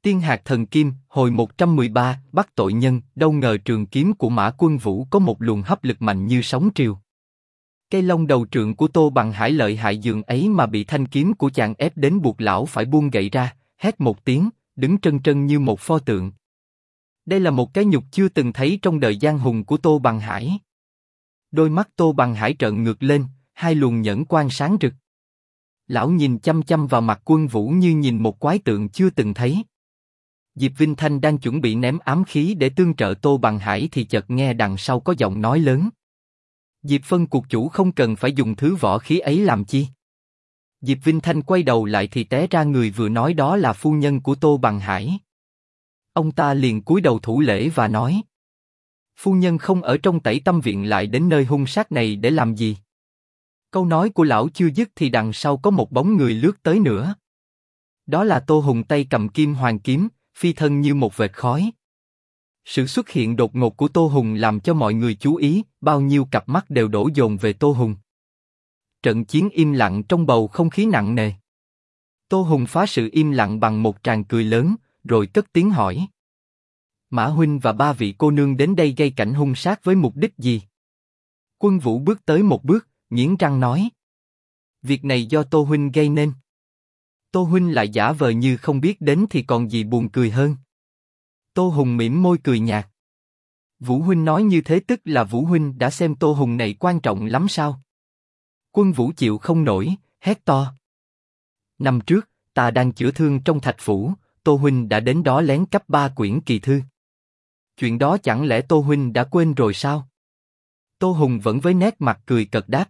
Tiên hạt thần kim, hồi 113, bắt tội nhân, đâu ngờ trường kiếm của Mã Quân Vũ có một luồng hấp lực mạnh như sóng triều. Cây lông đầu trượng của Tô Bằng Hải lợi hại dường ấy mà bị thanh kiếm của chàng ép đến buộc lão phải buông gậy ra, hét một tiếng, đứng trân trân như một pho tượng. Đây là một cái nhục chưa từng thấy trong đời giang hùng của Tô Bằng Hải. Đôi mắt Tô Bằng Hải trợn ngược lên, hai luồng nhẫn quang sáng rực. Lão nhìn chăm chăm vào mặt Quân Vũ như nhìn một quái tượng chưa từng thấy. Diệp Vinh Thanh đang chuẩn bị ném ám khí để tương trợ Tô Bằng Hải thì chợt nghe đằng sau có giọng nói lớn. Diệp Phân cuộc chủ không cần phải dùng thứ võ khí ấy làm chi. Diệp Vinh Thanh quay đầu lại thì té ra người vừa nói đó là phu nhân của Tô Bằng Hải. Ông ta liền cúi đầu thủ lễ và nói: Phu nhân không ở trong Tẩy Tâm Viện lại đến nơi hung sát này để làm gì? Câu nói của lão chưa dứt thì đằng sau có một bóng người lướt tới nữa. Đó là Tô Hùng tay cầm kim hoàng kiếm, phi thân như một vệt khói. Sự xuất hiện đột ngột của Tô Hùng làm cho mọi người chú ý, bao nhiêu cặp mắt đều đổ dồn về Tô Hùng. Trận chiến im lặng trong bầu không khí nặng nề. Tô Hùng phá sự im lặng bằng một tràng cười lớn, rồi cất tiếng hỏi: Mã huynh và ba vị cô nương đến đây gây cảnh hung sát với mục đích gì? Quân Vũ bước tới một bước, nghiến răng nói: Việc này do Tô huynh gây nên. Tô huynh lại giả vờ như không biết đến thì còn gì buồn cười hơn. Tô Hùng mỉm môi cười nhạt. Vũ huynh nói như thế tức là Vũ huynh đã xem Tô Hùng này quan trọng lắm sao? Quân Vũ chịu không nổi, hét to: Năm trước, ta đang chữa thương trong thạch phủ, Tô huynh đã đến đó lén cắp 3 quyển kỳ thư. Chuyện đó chẳng lẽ Tô huynh đã quên rồi sao? Tô Hùng vẫn với nét mặt cười cợt đáp: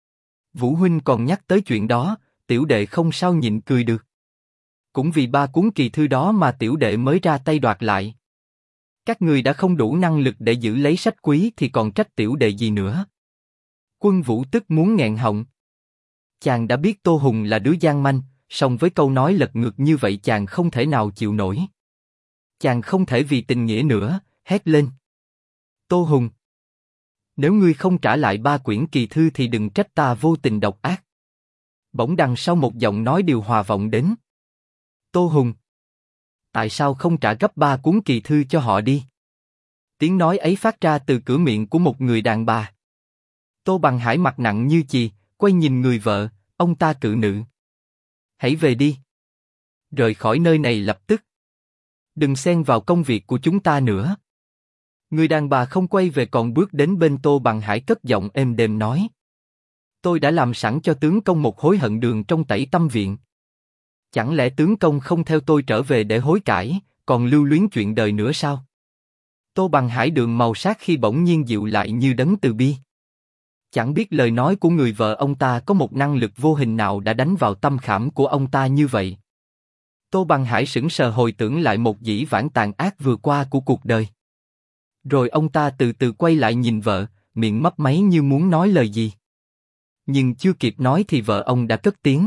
Vũ huynh còn nhắc tới chuyện đó, tiểu đệ không sao nhịn cười được. Cũng vì 3 cuốn kỳ thư đó mà tiểu đệ mới ra tay đoạt lại. Các người đã không đủ năng lực để giữ lấy sách quý thì còn trách tiểu đệ gì nữa? Quân Vũ tức muốn nghẹn họng. Chàng đã biết Tô Hùng là đứa gian manh, song với câu nói lật ngược như vậy chàng không thể nào chịu nổi. Chàng không thể vì tình nghĩa nữa, hét lên: Tô Hùng, nếu ngươi không trả lại 3 quyển kỳ thư thì đừng trách ta vô tình độc ác. Bỗng đằng sau một giọng nói điều hòa vọng đến: Tô Hùng, tại sao không trả gấp 3 cuốn kỳ thư cho họ đi? Tiếng nói ấy phát ra từ cửa miệng của một người đàn bà. Tô Bằng Hải mặt nặng như chì, quay nhìn người vợ, ông ta cự nữ: Hãy về đi. Rời khỏi nơi này lập tức. Đừng xen vào công việc của chúng ta nữa. Người đàn bà không quay về còn bước đến bên Tô Bằng Hải cất giọng êm đềm nói: Tôi đã làm sẵn cho tướng công một hối hận đường trong Tẩy Tâm Viện. Chẳng lẽ tướng công không theo tôi trở về để hối cải, còn lưu luyến chuyện đời nữa sao? Tô Bằng Hải đường màu sắc khi bỗng nhiên dịu lại như đấng từ bi. Chẳng biết lời nói của người vợ ông ta có một năng lực vô hình nào đã đánh vào tâm khảm của ông ta như vậy. Tô Bằng Hải sững sờ hồi tưởng lại một dĩ vãng tàn ác vừa qua của cuộc đời. Rồi ông ta từ từ quay lại nhìn vợ, miệng mấp máy như muốn nói lời gì. Nhưng chưa kịp nói thì vợ ông đã cất tiếng: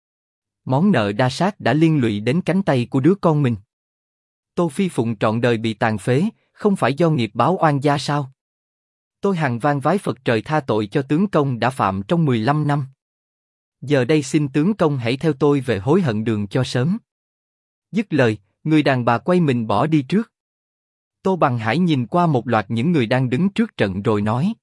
Món nợ đa sát đã liên lụy đến cánh tay của đứa con mình. Tô Phi Phụng trọn đời bị tàn phế, không phải do nghiệp báo oan gia sao? Tôi hằng van vái Phật trời tha tội cho tướng công đã phạm trong 15 năm. Giờ đây xin tướng công hãy theo tôi về hối hận đường cho sớm. Dứt lời, người đàn bà quay mình bỏ đi trước. Tô Bằng Hải nhìn qua một loạt những người đang đứng trước trận rồi nói: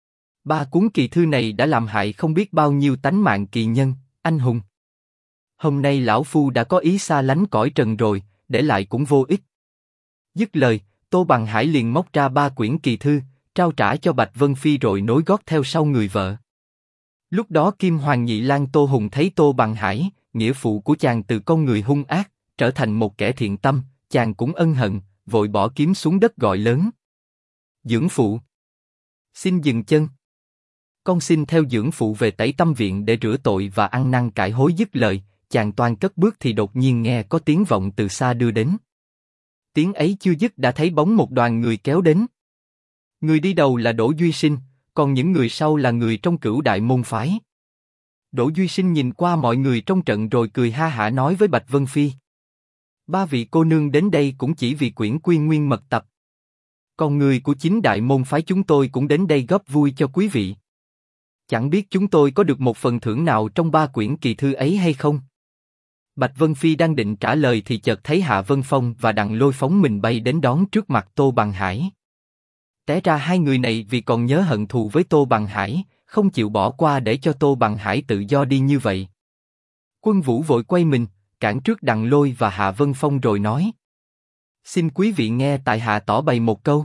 3 cuốn kỳ thư này đã làm hại không biết bao nhiêu tánh mạng kỳ nhân, anh hùng. Hôm nay lão phu đã có ý xa lánh cõi trần rồi, để lại cũng vô ích. Dứt lời, Tô Bằng Hải liền móc ra 3 quyển kỳ thư, trao trả cho Bạch Vân Phi rồi nối gót theo sau người vợ. Lúc đó Kim Hoàng Nhị Lang Tô Hùng thấy Tô Bằng Hải, nghĩa phụ của chàng từ con người hung ác, trở thành một kẻ thiện tâm, chàng cũng ân hận, vội bỏ kiếm xuống đất gọi lớn: Dưỡng phụ, xin dừng chân. Con xin theo dưỡng phụ về Tẩy Tâm Viện để rửa tội và ăn năn cải hối. Dứt lời, chàng toan cất bước thì đột nhiên nghe có tiếng vọng từ xa đưa đến. Tiếng ấy chưa dứt đã thấy bóng một đoàn người kéo đến. Người đi đầu là Đỗ Duy Sinh, còn những người sau là người trong Cửu Đại môn phái. Đỗ Duy Sinh nhìn qua mọi người trong trận rồi cười ha hả nói với Bạch Vân Phi: 3 vị cô nương đến đây cũng chỉ vì quyển Quy Nguyên mật tập. Còn người của chính Đại môn phái chúng tôi cũng đến đây góp vui cho quý vị. Chẳng biết chúng tôi có được một phần thưởng nào trong 3 quyển kỳ thư ấy hay không? Bạch Vân Phi đang định trả lời thì chợt thấy Hạ Vân Phong và Đặng Lôi phóng mình bay đến đón trước mặt Tô Bằng Hải. Té ra hai người này vì còn nhớ hận thù với Tô Bằng Hải, không chịu bỏ qua để cho Tô Bằng Hải tự do đi như vậy. Quân Vũ vội quay mình, cản trước Đặng Lôi và Hạ Vân Phong rồi nói: xin quý vị nghe tại hạ tỏ bày một câu.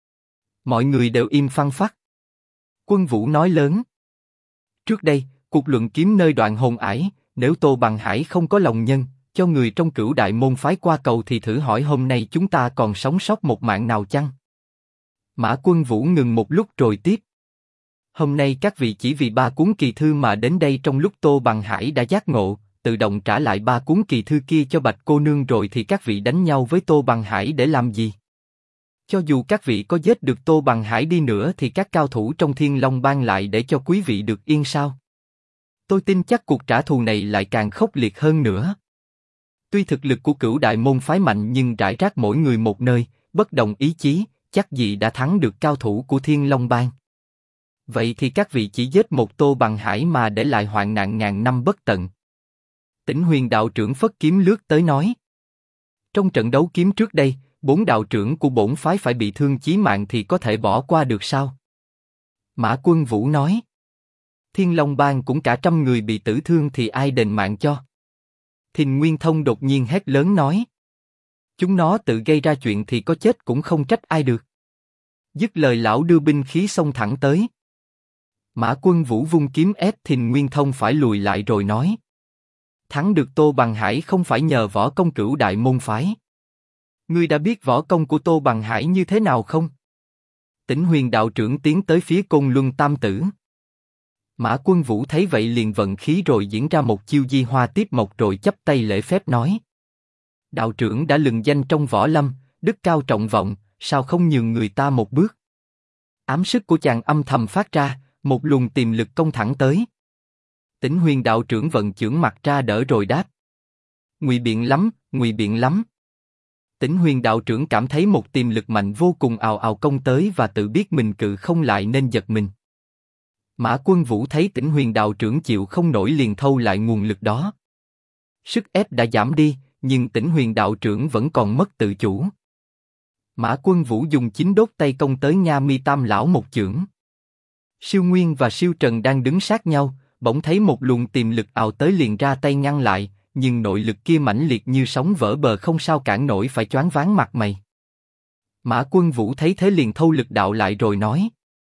Mọi người đều im phăng phắc. Quân Vũ nói lớn: trước đây, cuộc luận kiếm nơi Đoạn Hồn Ải, nếu Tô Bằng Hải không có lòng nhân, cho người trong Cửu Đại môn phái qua cầu thì thử hỏi hôm nay chúng ta còn sống sót một mạng nào chăng? Mã Quân Vũ ngừng một lúc rồi tiếp: hôm nay các vị chỉ vì 3 cuốn kỳ thư mà đến đây, trong lúc Tô Bằng Hải đã giác ngộ, tự động trả lại 3 cuốn kỳ thư kia cho Bạch cô nương rồi thì các vị đánh nhau với Tô Bằng Hải để làm gì? Cho dù các vị có giết được Tô Bằng Hải đi nữa thì các cao thủ trong Thiên Long Bang lại để cho quý vị được yên sao? Tôi tin chắc cuộc trả thù này lại càng khốc liệt hơn nữa. Tuy thực lực của Cửu Đại môn phái mạnh nhưng rải rác mỗi người một nơi, bất đồng ý chí, chắc gì đã thắng được cao thủ của Thiên Long Bang. Vậy thì các vị chỉ giết một Tô Bằng Hải mà để lại hoạn nạn ngàn năm bất tận. Tĩnh Huyền đạo trưởng phất kiếm lướt tới nói: trong trận đấu kiếm trước đây, 4 đạo trưởng của bổn phái phải bị thương chí mạng thì có thể bỏ qua được sao? Mã Quân Vũ nói: Thiên Long Bang cũng cả 100 người bị tử thương thì ai đền mạng cho? Thìn Nguyên Thông đột nhiên hét lớn nói: chúng nó tự gây ra chuyện thì có chết cũng không trách ai được. Dứt lời lão đưa binh khí xông thẳng tới. Mã Quân Vũ vung kiếm ép Thìn Nguyên Thông phải lùi lại rồi nói: thắng được Tô Bằng Hải không phải nhờ võ công Cửu Đại môn phái. Ngươi đã biết võ công của Tô Bằng Hải như thế nào không? Tĩnh Huyền đạo trưởng tiến tới phía Côn Luân Tam Tử. Mã Quân Vũ thấy vậy liền vận khí rồi diễn ra một chiêu Di Hoa Tiếp Mộc rồi chắp tay lễ phép nói: đạo trưởng đã lừng danh trong võ lâm, đức cao trọng vọng, sao không nhường người ta một bước? Ám sức của chàng âm thầm phát ra, một luồng tiềm lực công thẳng tới. Tĩnh Huyền đạo trưởng vận chưởng mặt ra đỡ rồi đáp: ngụy biện lắm, ngụy biện lắm. Tĩnh Huyền đạo trưởng cảm thấy một tiềm lực mạnh vô cùng ào ào công tới và tự biết mình cự không lại nên giật mình. Mã Quân Vũ thấy Tĩnh Huyền đạo trưởng chịu không nổi liền thâu lại nguồn lực đó. Sức ép đã giảm đi, nhưng Tĩnh Huyền đạo trưởng vẫn còn mất tự chủ. Mã Quân Vũ dùng chính đốt tay công tới Nha Mi Tam lão một chưởng. Siêu Nguyên và Siêu Trần đang đứng sát nhau, bỗng thấy một luồng tiềm lực ào tới liền ra tay ngăn lại, nhưng nội lực kia mãnh liệt như sóng vỡ bờ không sao cản nổi, phải choáng váng mặt mày. Mã Quân Vũ thấy thế liền thâu lực đạo lại rồi nói: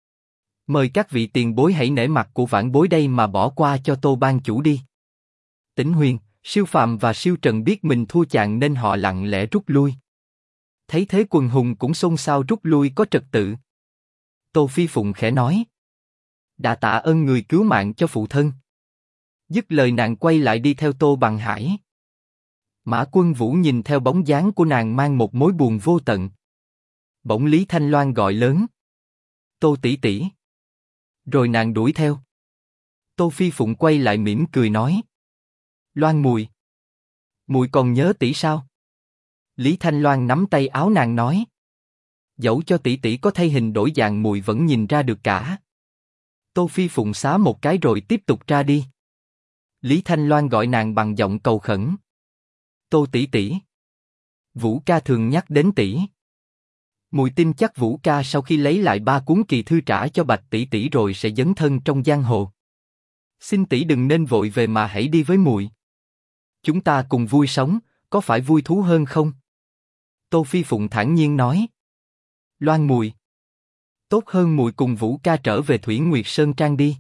mời các vị tiền bối hãy nể mặt của vãn bối đây mà bỏ qua cho Tô ban chủ đi. Tĩnh Huyền, Siêu Phàm và Siêu Trần biết mình thua chàng nên họ lặng lẽ rút lui. Thấy thế quần hùng cũng xôn xao rút lui có trật tự. Tô Phi Phụng khẽ nói: đã tạ ơn người cứu mạng cho phụ thân. Dứt lời nàng quay lại đi theo Tô Bằng Hải. Mã Quân Vũ nhìn theo bóng dáng của nàng mang một mối buồn vô tận. Bỗng Lý Thanh Loan gọi lớn: Tô tỷ tỷ. Rồi nàng đuổi theo. Tô Phi Phụng quay lại mỉm cười nói: Loan mùi, mùi còn nhớ tỷ sao? Lý Thanh Loan nắm tay áo nàng nói: dẫu cho tỷ tỷ có thay hình đổi dạng mùi vẫn nhìn ra được cả. Tô Phi Phụng xá một cái rồi tiếp tục ra đi. Lý Thanh Loan gọi nàng bằng giọng cầu khẩn: Tô tỷ tỷ, Vũ ca thường nhắc đến tỷ. Mùi tin chắc Vũ ca sau khi lấy lại 3 cuốn kỳ thư trả cho Bạch tỷ tỷ rồi sẽ dấn thân trong giang hồ. Xin tỷ đừng nên vội về mà hãy đi với mùi. Chúng ta cùng vui sống, có phải vui thú hơn không? Tô Phi Phụng thản nhiên nói: Loan mùi, tốt hơn mùi cùng Vũ ca trở về Thủy Nguyệt Sơn Trang đi.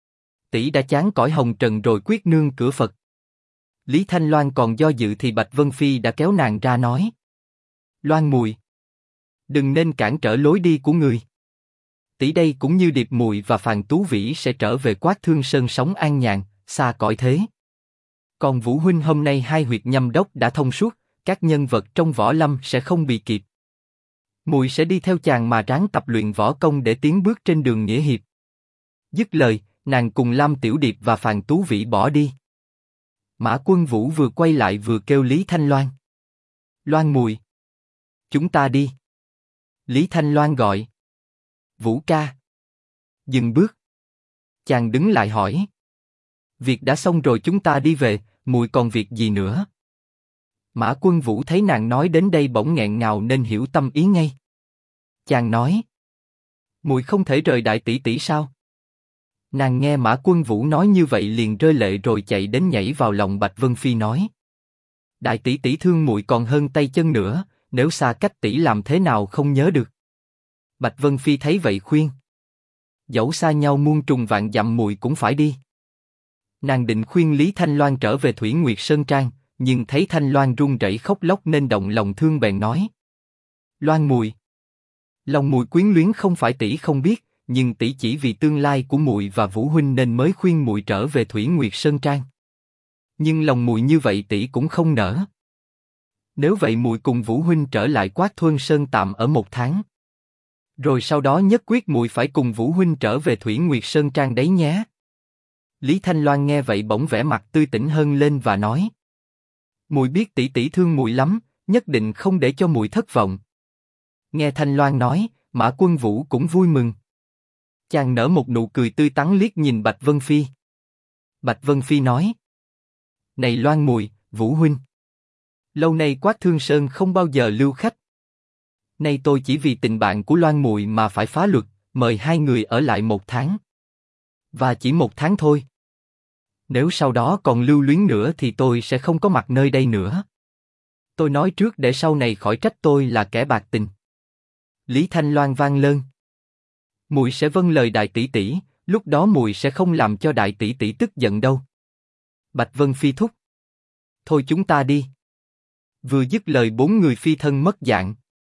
Tỷ đã chán cõi hồng trần rồi quyết nương cửa Phật. Lý Thanh Loan còn do dự thì Bạch Vân Phi đã kéo nàng ra nói: Loan mùi, đừng nên cản trở lối đi của người. Tỷ đây cũng như Điệp mùi và Phàn Tú Vĩ sẽ trở về Quát Thương Sơn sống an nhàn, xa cõi thế. Còn Vũ huynh hôm nay 2 huyệt nhâm đốc đã thông suốt, các nhân vật trong võ lâm sẽ không bị kịp. Mùi sẽ đi theo chàng mà ráng tập luyện võ công để tiến bước trên đường nghĩa hiệp. Dứt lời, nàng cùng Lam Tiểu Điệp và Phàn Tú Vĩ bỏ đi. Mã Quân Vũ vừa quay lại vừa kêu Lý Thanh Loan: Loan mùi, chúng ta đi. Lý Thanh Loan gọi: Vũ ca. Dừng bước. Chàng đứng lại hỏi: Việc đã xong rồi chúng ta đi về, muội còn việc gì nữa? Mã Quân Vũ thấy nàng nói đến đây bỗng nghẹn ngào nên hiểu tâm ý ngay. Chàng nói, muội không thể rời đại tỷ tỷ sao? Nàng nghe Mã Quân Vũ nói như vậy liền rơi lệ rồi chạy đến nhảy vào lòng Bạch Vân Phi nói, đại tỷ tỷ thương muội còn hơn tay chân nữa, nếu xa cách tỷ làm thế nào không nhớ được. Bạch Vân Phi thấy vậy khuyên, dẫu xa nhau muôn trùng vạn dặm muội cũng phải đi. Nàng định khuyên Lý Thanh Loan trở về Thủy Nguyệt Sơn Trang, nhưng thấy Thanh Loan run rẩy khóc lóc nên động lòng thương bèn nói, Loan muội, lòng muội quyến luyến không phải tỷ không biết, nhưng tỷ chỉ vì tương lai của muội và Vũ huynh nên mới khuyên muội trở về Thủy Nguyệt Sơn Trang. Nhưng lòng muội như vậy tỷ cũng không nỡ. Nếu vậy muội cùng Vũ huynh trở lại Quát Thuân Sơn tạm ở 1 tháng. Rồi sau đó nhất quyết muội phải cùng Vũ huynh trở về Thủy Nguyệt Sơn Trang đấy nhé. Lý Thanh Loan nghe vậy bỗng vẻ mặt tươi tỉnh hơn lên và nói, muội biết tỷ tỷ thương muội lắm, nhất định không để cho muội thất vọng. Nghe Thanh Loan nói, Mã Quân Vũ cũng vui mừng. Chàng nở một nụ cười tươi tắn liếc nhìn Bạch Vân Phi. Bạch Vân Phi nói, này Loan muội, Vũ huynh, lâu nay Quát Thương Sơn không bao giờ lưu khách. Nay tôi chỉ vì tình bạn của Loan muội mà phải phá luật, mời hai người ở lại 1 tháng. Và chỉ 1 tháng thôi. Nếu sau đó còn lưu luyến nữa thì tôi sẽ không có mặt nơi đây nữa. Tôi nói trước để sau này khỏi trách tôi là kẻ bạc tình. Lý Thanh Loan vang lên, muội sẽ vâng lời đại tỷ tỷ, lúc đó muội sẽ không làm cho đại tỷ tỷ tức giận đâu. Bạch Vân Phi thúc, thôi chúng ta đi. Vừa dứt lời 4 người phi thân mất dạng.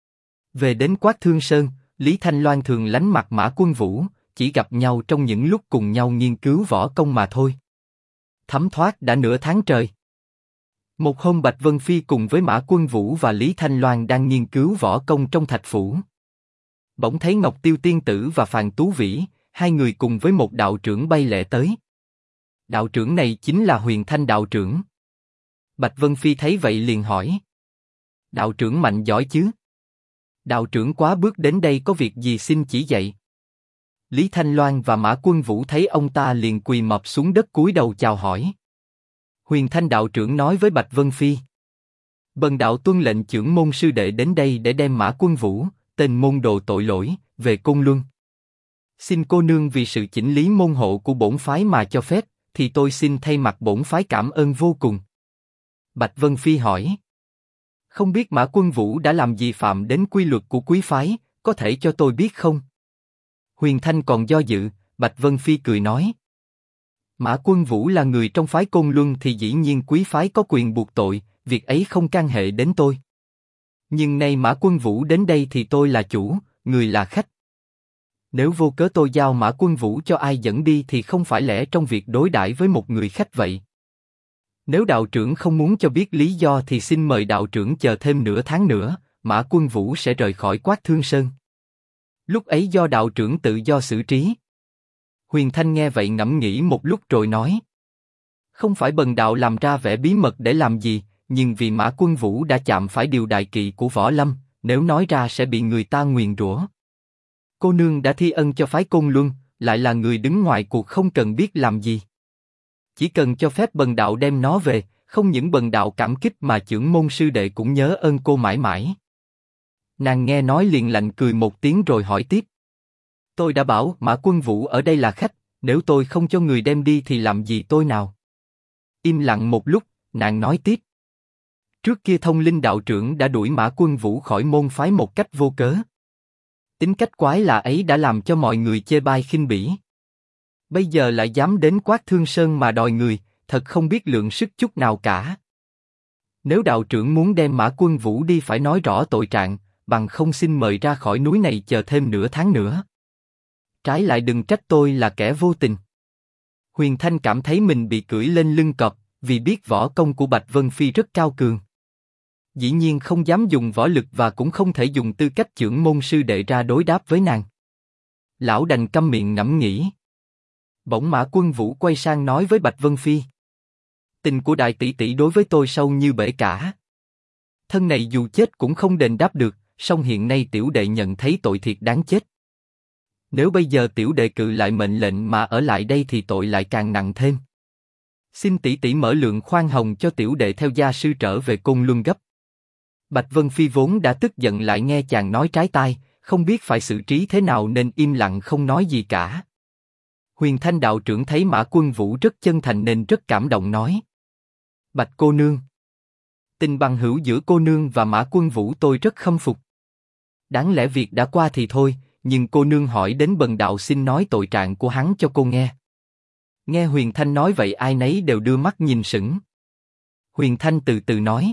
Về đến Quát Thương Sơn, Lý Thanh Loan thường lánh mặt Mã Quân Vũ, chỉ gặp nhau trong những lúc cùng nhau nghiên cứu võ công mà thôi. Thấm thoát đã nửa tháng trời. Một hôm Bạch Vân Phi cùng với Mã Quân Vũ và Lý Thanh Loan đang nghiên cứu võ công trong thạch phủ. Bỗng thấy Ngọc Tiêu Tiên Tử và Phàn Tú Vĩ, hai người cùng với một đạo trưởng bay lẹ tới. Đạo trưởng này chính là Huyền Thanh đạo trưởng. Bạch Vân Phi thấy vậy liền hỏi, đạo trưởng mạnh giỏi chứ? Đạo trưởng quá bước đến đây có việc gì xin chỉ dạy. Lý Thanh Loan và Mã Quân Vũ thấy ông ta liền quỳ mọp xuống đất cúi đầu chào hỏi. Huyền Thanh đạo trưởng nói với Bạch Vân Phi, bần đạo tuân lệnh trưởng môn sư đệ đến đây để đem Mã Quân Vũ, tên môn đồ tội lỗi, về Côn Luân. Xin cô nương vì sự chỉnh lý môn hộ của bổn phái mà cho phép, thì tôi xin thay mặt bổn phái cảm ơn vô cùng. Bạch Vân Phi hỏi, không biết Mã Quân Vũ đã làm gì phạm đến quy luật của quý phái, có thể cho tôi biết không? Huyền Thanh còn do dự, Bạch Vân Phi cười nói, Mã Quân Vũ là người trong phái Côn Luân thì dĩ nhiên quý phái có quyền buộc tội, việc ấy không can hệ đến tôi. Nhưng nay Mã Quân Vũ đến đây thì tôi là chủ, người là khách. Nếu vô cớ tôi giao Mã Quân Vũ cho ai dẫn đi thì không phải lẽ trong việc đối đãi với một người khách vậy. Nếu đạo trưởng không muốn cho biết lý do thì xin mời đạo trưởng chờ thêm nửa tháng nữa, Mã Quân Vũ sẽ rời khỏi Quát Thương Sơn. Lúc ấy do đạo trưởng tự do xử trí. Huyền Thanh nghe vậy ngẫm nghĩ một lúc rồi nói, không phải bần đạo làm ra vẻ bí mật để làm gì, nhưng vì Mã Quân Vũ đã chạm phải điều đại kỵ của võ lâm, nếu nói ra sẽ bị người ta nguyền rủa. Cô nương đã thi ân cho phái Côn Luân, lại là người đứng ngoài cuộc không cần biết làm gì. Chỉ cần cho phép bần đạo đem nó về, không những bần đạo cảm kích mà trưởng môn sư đệ cũng nhớ ơn cô mãi mãi. Nàng nghe nói liền lạnh cười một tiếng rồi hỏi tiếp. Tôi đã bảo Mã Quân Vũ ở đây là khách, nếu tôi không cho người đem đi thì làm gì tôi nào? Im lặng một lúc, nàng nói tiếp. Trước kia Thông Linh đạo trưởng đã đuổi Mã Quân Vũ khỏi môn phái một cách vô cớ. Tính cách quái lạ ấy đã làm cho mọi người chê bai khinh bỉ. Bây giờ lại dám đến Quát Thương Sơn mà đòi người, thật không biết lượng sức chút nào cả. Nếu đạo trưởng muốn đem Mã Quân Vũ đi phải nói rõ tội trạng, bằng không xin mời ra khỏi núi này chờ thêm nửa tháng nữa. Trái lại đừng trách tôi là kẻ vô tình. Huyền Thanh cảm thấy mình bị cưỡi lên lưng cọp, vì biết võ công của Bạch Vân Phi rất cao cường. Dĩ nhiên không dám dùng võ lực và cũng không thể dùng tư cách trưởng môn sư đệ ra đối đáp với nàng. Lão đành câm miệng ngẫm nghĩ. Bỗng Mã Quân Vũ quay sang nói với Bạch Vân Phi. Tình của đại tỷ tỷ đối với tôi sâu như bể cả. Thân này dù chết cũng không đền đáp được, song hiện nay tiểu đệ nhận thấy tội thiệt đáng chết. Nếu bây giờ tiểu đệ cự lại mệnh lệnh mà ở lại đây thì tội lại càng nặng thêm. Xin tỷ tỷ mở lượng khoan hồng cho tiểu đệ theo gia sư trở về Côn Luân gấp. Bạch Vân Phi vốn đã tức giận lại nghe chàng nói trái tai, không biết phải xử trí thế nào nên im lặng không nói gì cả. Huyền Thanh đạo trưởng thấy Mã Quân Vũ rất chân thành nên rất cảm động nói: Bạch cô nương, tình bằng hữu giữa cô nương và Mã Quân Vũ tôi rất khâm phục. Đáng lẽ việc đã qua thì thôi, nhưng cô nương hỏi đến bần đạo xin nói tội trạng của hắn cho cô nghe. Nghe Huyền Thanh nói vậy ai nấy đều đưa mắt nhìn sững. Huyền Thanh từ từ nói: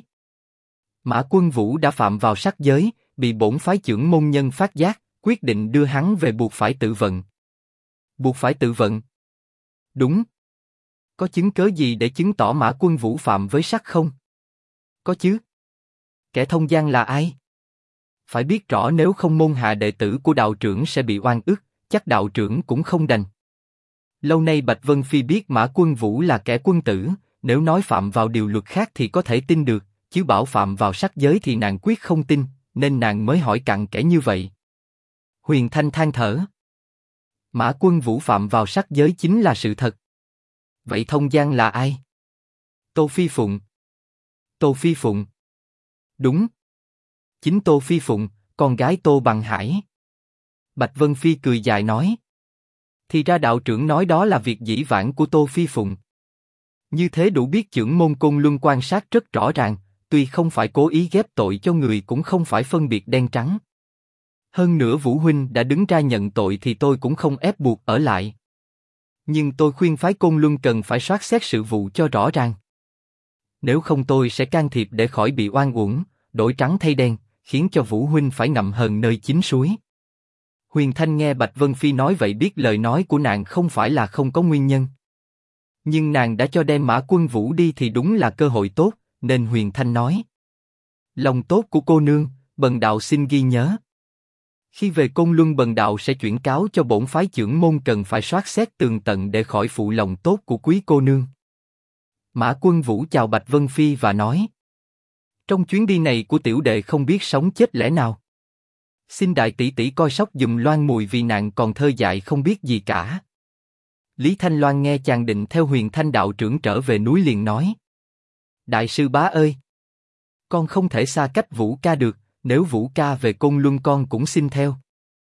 Mã Quân Vũ đã phạm vào sắc giới, bị bổn phái chưởng môn nhân phát giác, quyết định đưa hắn về buộc phải tự vận. Buộc phải tự vận? Đúng. Có chứng cớ gì để chứng tỏ Mã Quân Vũ phạm với sắc không? Có chứ. Kẻ thông gian là ai? Phải biết rõ nếu không môn hạ đệ tử của đạo trưởng sẽ bị oan ức, chắc đạo trưởng cũng không đành. Lâu nay Bạch Vân Phi biết Mã Quân Vũ là kẻ quân tử, nếu nói phạm vào điều luật khác thì có thể tin được, chứ bảo phạm vào sắc giới thì nàng quyết không tin, nên nàng mới hỏi cặn kẽ như vậy. Huyền Thanh than thở: Mã Quân Vũ phạm vào sắc giới chính là sự thật. Vậy thông gian là ai? Tô Phi Phụng. Tô Phi Phụng? Đúng. Chính Tô Phi Phụng, con gái Tô Bằng Hải. Bạch Vân Phi cười dài nói: Thì ra đạo trưởng nói đó là việc dĩ vãng của Tô Phi Phụng. Như thế đủ biết chưởng môn Côn Luân quan sát rất rõ ràng, tuy không phải cố ý ghép tội cho người cũng không phải phân biệt đen trắng. Hơn nữa Vũ huynh đã đứng ra nhận tội thì tôi cũng không ép buộc ở lại. Nhưng tôi khuyên phái Côn Luân cần phải soát xét sự vụ cho rõ ràng. Nếu không tôi sẽ can thiệp để khỏi bị oan uổng, đổi trắng thay đen, khiến cho Vũ huynh phải ngậm hờn nơi chín suối. Huyền Thanh nghe Bạch Vân Phi nói vậy biết lời nói của nàng không phải là không có nguyên nhân. Nhưng nàng đã cho đem Mã Quân Vũ đi thì đúng là cơ hội tốt, nên Huyền Thanh nói: Lòng tốt của cô nương, bần đạo xin ghi nhớ. Khi về Côn Luân bần đạo sẽ chuyển cáo cho bổn phái chưởng môn cần phải soát xét tường tận để khỏi phụ lòng tốt của quý cô nương. Mã Quân Vũ chào Bạch Vân Phi và nói: Trong chuyến đi này của tiểu đệ không biết sống chết lẽ nào. Xin đại tỷ tỷ coi sóc giùm Loan Mùi vì nàng còn thơ dại không biết gì cả. Lý Thanh Loan nghe chàng định theo Huyền Thanh đạo trưởng trở về núi liền nói: Đại sư bá ơi, con không thể xa cách Vũ ca được, nếu Vũ ca về Côn Luân con cũng xin theo.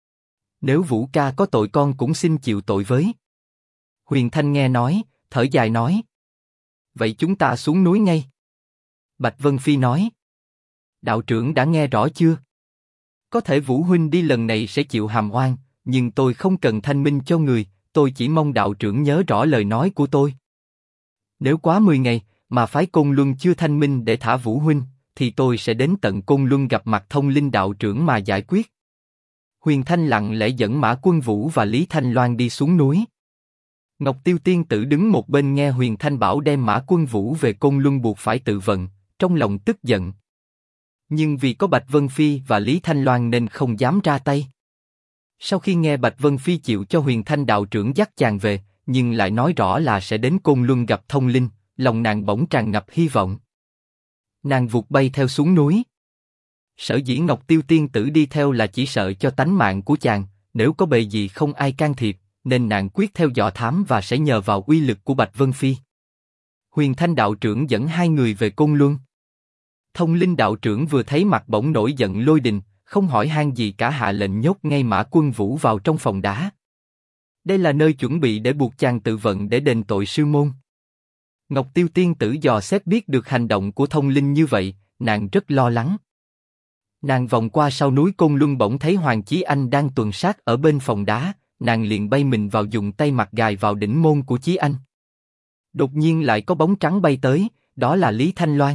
Nếu Vũ ca có tội con cũng xin chịu tội với. Huyền Thanh nghe nói, thở dài nói: Vậy chúng ta xuống núi ngay. Bạch Vân Phi nói: Đạo trưởng đã nghe rõ chưa? Có thể Vũ huynh đi lần này sẽ chịu hàm oan, nhưng tôi không cần thanh minh cho người, tôi chỉ mong đạo trưởng nhớ rõ lời nói của tôi. Nếu quá 10 ngày mà phái Côn Luân chưa thanh minh để thả Vũ huynh, thì tôi sẽ đến tận Côn Luân gặp mặt Thông Linh đạo trưởng mà giải quyết. Huyền Thanh lặng lẽ dẫn Mã Quân Vũ và Lý Thanh Loan đi xuống núi. Ngọc Tiêu Tiên Tử đứng một bên nghe Huyền Thanh bảo đem Mã Quân Vũ về Côn Luân buộc phải tự vận, trong lòng tức giận. Nhưng vì có Bạch Vân Phi và Lý Thanh Loan nên không dám ra tay. Sau khi nghe Bạch Vân Phi chịu cho Huyền Thanh đạo trưởng dắt chàng về, nhưng lại nói rõ là sẽ đến Côn Luân gặp Thông Linh, lòng nàng bỗng tràn ngập hy vọng. Nàng vụt bay theo xuống núi. Sở dĩ Ngọc Tiêu Tiên Tử đi theo là chỉ sợ cho tánh mạng của chàng, nếu có bề gì không ai can thiệp, nên nàng quyết theo dõi thám và sẽ nhờ vào uy lực của Bạch Vân Phi. Huyền Thanh đạo trưởng dẫn hai người về Côn Luân. Thông Linh đạo trưởng vừa thấy mặt bỗng nổi giận lôi đình, không hỏi han gì cả hạ lệnh nhốt ngay Mã Quân Vũ vào trong phòng đá. Đây là nơi chuẩn bị để buộc chàng tự vận để đền tội sư môn. Ngọc Tiêu Tiên Tử dò xét biết được hành động của Thông Linh như vậy, nàng rất lo lắng. Nàng vòng qua sau núi Côn Luân bỗng thấy Hoàng Chí Anh đang tuần sát ở bên phòng đá, nàng liền bay mình vào dùng tay mặt gài vào đỉnh môn của Chí Anh. Đột nhiên lại có bóng trắng bay tới, đó là Lý Thanh Loan.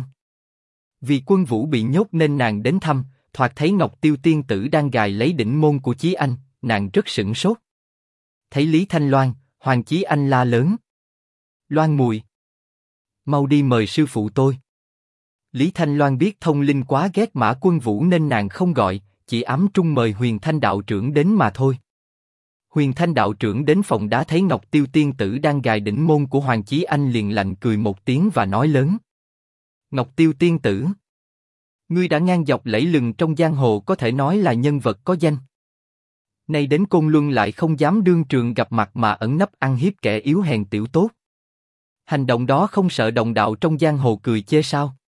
Vì Quân Vũ bị nhốt nên nàng đến thăm, thoạt thấy Ngọc Tiêu Tiên Tử đang gài lấy đỉnh môn của Chí Anh, nàng rất sửng sốt. Thấy Lý Thanh Loan, Hoàng Chí Anh la lớn: Loan Mùi, mau đi mời sư phụ tôi. Lý Thanh Loan biết Thông Linh quá ghét Mã Quân Vũ nên nàng không gọi, chỉ ám trung mời Huyền Thanh đạo trưởng đến mà thôi. Huyền Thanh đạo trưởng đến phòng đá thấy Ngọc Tiêu Tiên Tử đang gài đỉnh môn của Hoàng Chí Anh liền lạnh cười một tiếng và nói lớn: Ngọc Tiêu Tiên Tử, ngươi đã ngang dọc lẫy lừng trong giang hồ, có thể nói là nhân vật có danh. Nay đến Côn Luân lại không dám đương trường gặp mặt mà ẩn nấp ăn hiếp kẻ yếu hèn tiểu tốt. Hành động đó không sợ đồng đạo trong giang hồ cười chê sao?